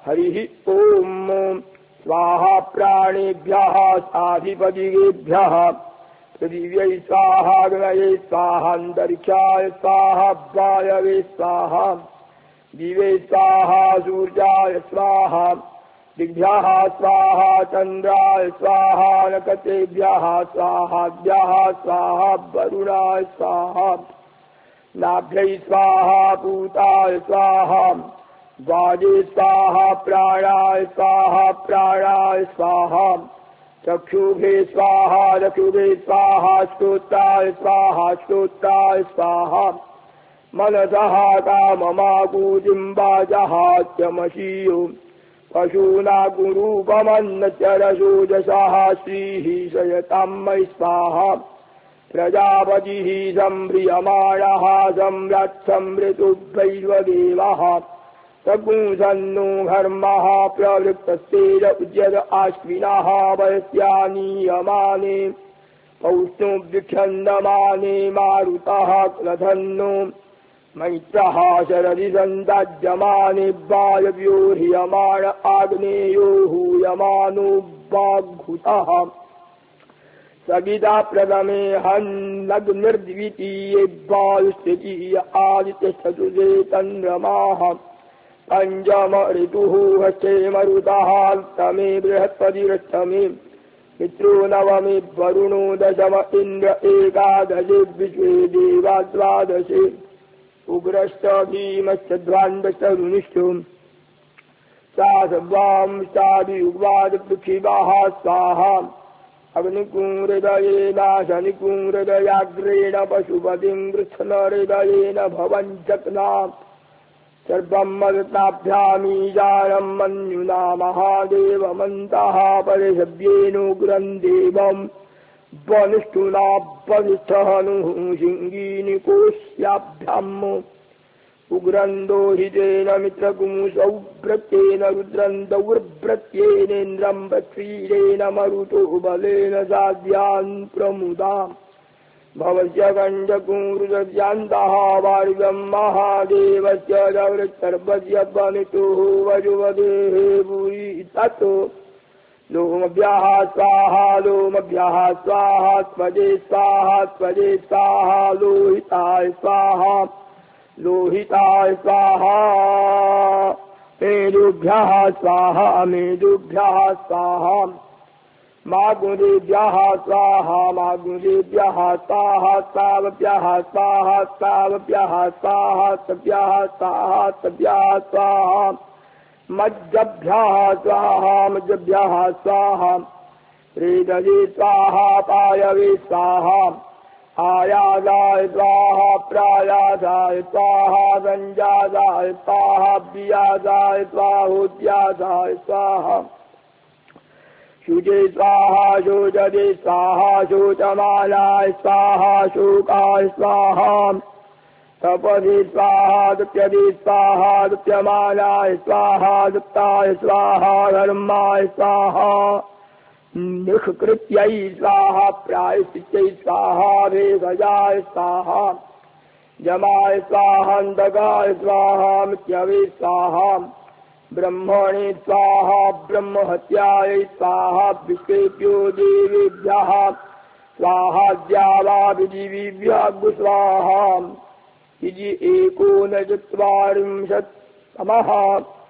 हरिः ॐ स्वाहा प्राणेभ्यः साधिपतिभ्यः पृथिव्यै स्वाहा अग्नये स्वाहा अन्तरिक्षाय स्वाहा वायवे स्वाहा दिवे स्वाहा सूर्याय स्वाहा दिग्भ्यः स्वाहा चन्द्राय स्वाहा नक्षत्रेभ्यः स्वाहाभ्यः स्वाहा वरुणाय स्वाहा नाभ्यै स्वाहा पूताय स्वाहा वाजे स्वाहा प्राणाय स्वाहा चक्षुभे स्वाहा श्रोत्राय स्वाहा मनसः काममाकूतिं वाचः चमशीयो पशूना गुरूपमन्नचरसोजसः श्रीः शयतां मयि स्वाहा प्रजापतिः सम्प्रियमाणः सम्राट्समृतुभैर्वदेवः सगुंसन्नो घर्मः प्रवृत्तस्तेज उद्यत आश्विनः वयस्यानीयमाने पौष्णो विक्षन्दमाने मारुतः क्लधन्नो मैत्रः शरदि सन्ताज्यमाने वायव्यो ह्रियमाण आग्नेयो हूयमानो वाग्भूतः सविता प्रथमे हन्नग्निर्द्वितीये वायुस्तृतीय आदित्यश्चतुर्थे चन्द्रमाः पंचम ऋतुः हस्ते मरुतः अष्टमे बृहस्पतिरष्टमे मित्रो नवमे वरुणो दशम इन्द्र एकादशे विश्वे देवा द्वादशे उग्रश्च भीमश्च ध्वान्तश्च रुनिष्ठो सासवांश्चादियुग्वाद पृथिव्याः स्वाहा अग्निकुंहृदयेन शनिकुंहृदयाग्रेण पशुपतिं वृषणहृदयेन भवञ्चक्ना सर्वं मदताभ्यामीजानं मन्युना महादेवमन्तः परिशव्येनोग्रं देवं वनिष्ठुना वनिष्ठहनुः शिङ्गीनिकोश्याभ्याम् उग्रं दोहितेन मित्रकुंसौ व्रत्येन रुद्रं दौर्भ्रत्येनेन्द्रं पक्षीरेण मरुतो बलेन साध्यान् प्रमुदाम् भवस्य कण्ठकुंहृदयान्तः वारिदं महादेवस्य दौरत्सर्वस्य वनितुः वजुवदेः भूरि ततो लोमभ्यः स्वाहा स्वजे स्वाहा लोहिताय स्वाहा मेरुभ्यः स्वाहा मागुरेभ्यः स्वाहा तावभ्यः स्वाहा स्वाहा मज्जभ्यः स्वाहा रेदये स्वाहा पायवे स्वाहा आयादाय स्वाहा प्रायादाय स्वाहा संजादाय स्वाहा बियादाय स्वाहोद्यादाय स्वाहा शुचे स्वाहा शोचते स्वाहा शोचमालाय स्वाहा शोकाय स्वाहा तपदे स्वाहा दुप्यदे स्वाहा दुप्यमालाय स्वाहा दुप्ताय स्वाहा धर्माय स्वाहा निष्कृत्यै स्वाहा प्रायश्चित्तै स्वाहा भेषजाय स्वाहा जमाय स्वाहा अंधकाय स्वाहा मिथ्यवे स्वाहा ब्रह्मणे स्वाहा ब्रह्महत्यायै स्वाहा विश्वेभ्यो देवेभ्यः स्वाहा द्यावाभिजीविभ्यः स्वाहा इति 1940तमः